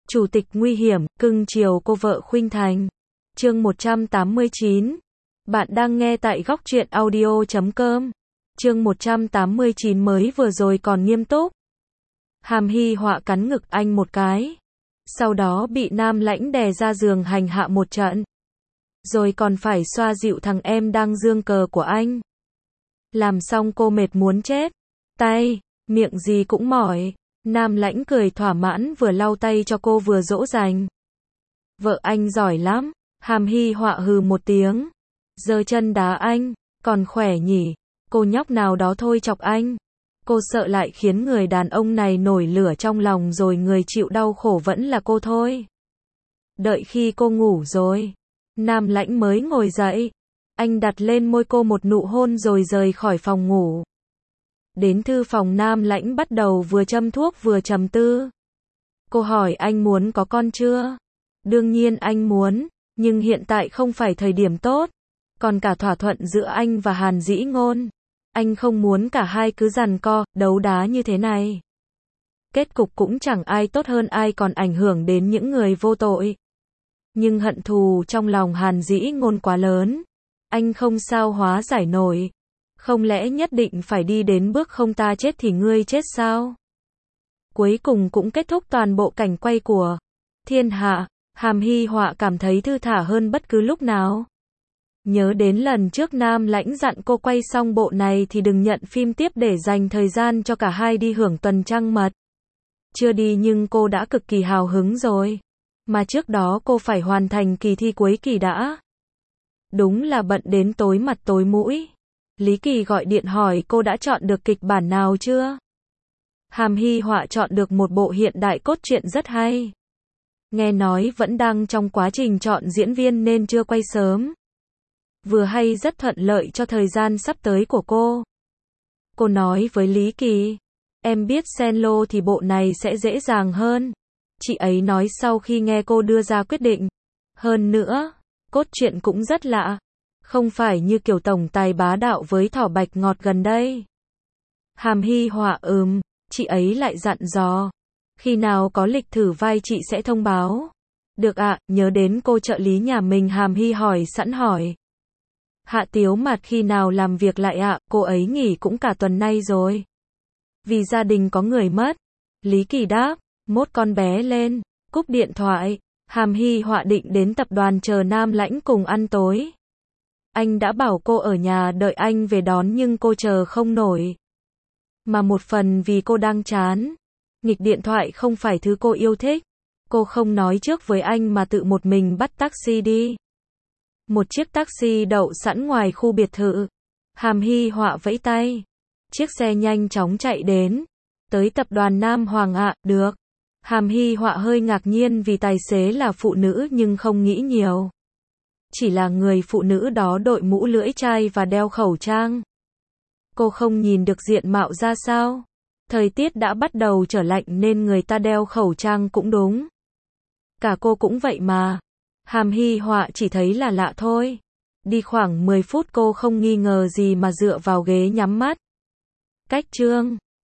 Chủ tịch nguy hiểm, cưng chiều cô vợ khuynh thành. Chương 189. Bạn đang nghe tại góc truyện audio.com. Chương 189 mới vừa rồi còn nghiêm túc. Hàm Hy Họa cắn ngực anh một cái. Sau đó bị Nam Lãnh đè ra giường hành hạ một trận. Rồi còn phải xoa dịu thằng em đang giương cờ của anh. Làm xong cô mệt muốn chết. Tay, miệng gì cũng mỏi. Nam Lãnh cười thỏa mãn vừa lau tay cho cô vừa dỗ dành. Vợ anh giỏi lắm. Hàm Hy Họa hừ một tiếng. Giơ chân đá anh. Còn khỏe nhỉ. Cô nhóc nào đó thôi chọc anh. Cô sợ lại khiến người đàn ông này nổi lửa trong lòng rồi người chịu đau khổ vẫn là cô thôi. Đợi khi cô ngủ rồi. Nam Lãnh mới ngồi dậy. Anh đặt lên môi cô một nụ hôn rồi rời khỏi phòng ngủ. Đến thư phòng Nam Lãnh bắt đầu vừa châm thuốc vừa trầm tư. Cô hỏi anh muốn có con chưa? Đương nhiên anh muốn, nhưng hiện tại không phải thời điểm tốt. Còn cả thỏa thuận giữa anh và Hàn Dĩ Ngôn. Anh không muốn cả hai cứ giằng co, đấu đá như thế này. Kết cục cũng chẳng ai tốt hơn ai còn ảnh hưởng đến những người vô tội. Nhưng hận thù trong lòng Hàn Dĩ Ngôn quá lớn. Anh không sao hóa giải nổi. Không lẽ nhất định phải đi đến bước không ta chết thì ngươi chết sao? Cuối cùng cũng kết thúc toàn bộ cảnh quay của Thiên Hạ. Hàm Hy Họa cảm thấy thư thả hơn bất cứ lúc nào. Nhớ đến lần trước Nam Lãnh dặn cô quay xong bộ này thì đừng nhận phim tiếp để dành thời gian cho cả hai đi hưởng tuần trăng mật. Chưa đi nhưng cô đã cực kỳ hào hứng rồi. Mà trước đó cô phải hoàn thành kỳ thi cuối kỳ đã. Đúng là bận đến tối mặt tối mũi. Lý Kỳ gọi điện hỏi cô đã chọn được kịch bản nào chưa? Hàm Hy Họa chọn được một bộ hiện đại cốt truyện rất hay. Nghe nói vẫn đang trong quá trình chọn diễn viên nên chưa quay sớm. Vừa hay rất thuận lợi cho thời gian sắp tới của cô. Cô nói với Lý Kỳ, em biết cello thì bộ này sẽ dễ dàng hơn. Chị ấy nói sau khi nghe cô đưa ra quyết định. Hơn nữa, cốt truyện cũng rất lạ. Không phải như kiểu tổng tài bá đạo với thỏ bạch ngọt gần đây. Hàm Hy Họa chị ấy lại dặn dò. Khi nào có lịch thử vai chị sẽ thông báo. Được ạ, nhớ đến cô trợ lý nhà mình Hàm Hy hỏi sẵn hỏi. Hạ Tiếu Mạt khi nào làm việc lại ạ, cô ấy nghỉ cũng cả tuần nay rồi. Vì gia đình có người mất. Lý Kỳ đáp, mốt con bé lên, cúp điện thoại. Hàm Hy Họa định đến tập đoàn chờ Nam Lãnh cùng ăn tối. Anh đã bảo cô ở nhà đợi anh về đón nhưng cô chờ không nổi. Mà một phần vì cô đang chán. Nghịch điện thoại không phải thứ cô yêu thích. Cô không nói trước với anh mà tự một mình bắt taxi đi. Một chiếc taxi đậu sẵn ngoài khu biệt thự. Hàm Hy Họa vẫy tay. Chiếc xe nhanh chóng chạy đến. Tới tập đoàn Nam Hoàng ạ, được. Hàm Hy Họa hơi ngạc nhiên vì tài xế là phụ nữ nhưng không nghĩ nhiều. Chỉ là người phụ nữ đó đội mũ lưỡi chai và đeo khẩu trang. Cô không nhìn được diện mạo ra sao. Thời tiết đã bắt đầu trở lạnh nên người ta đeo khẩu trang cũng đúng. Cả cô cũng vậy mà. Hàm Hy Họa chỉ thấy là lạ thôi. Đi khoảng 10 phút cô không nghi ngờ gì mà dựa vào ghế nhắm mắt. Cách chương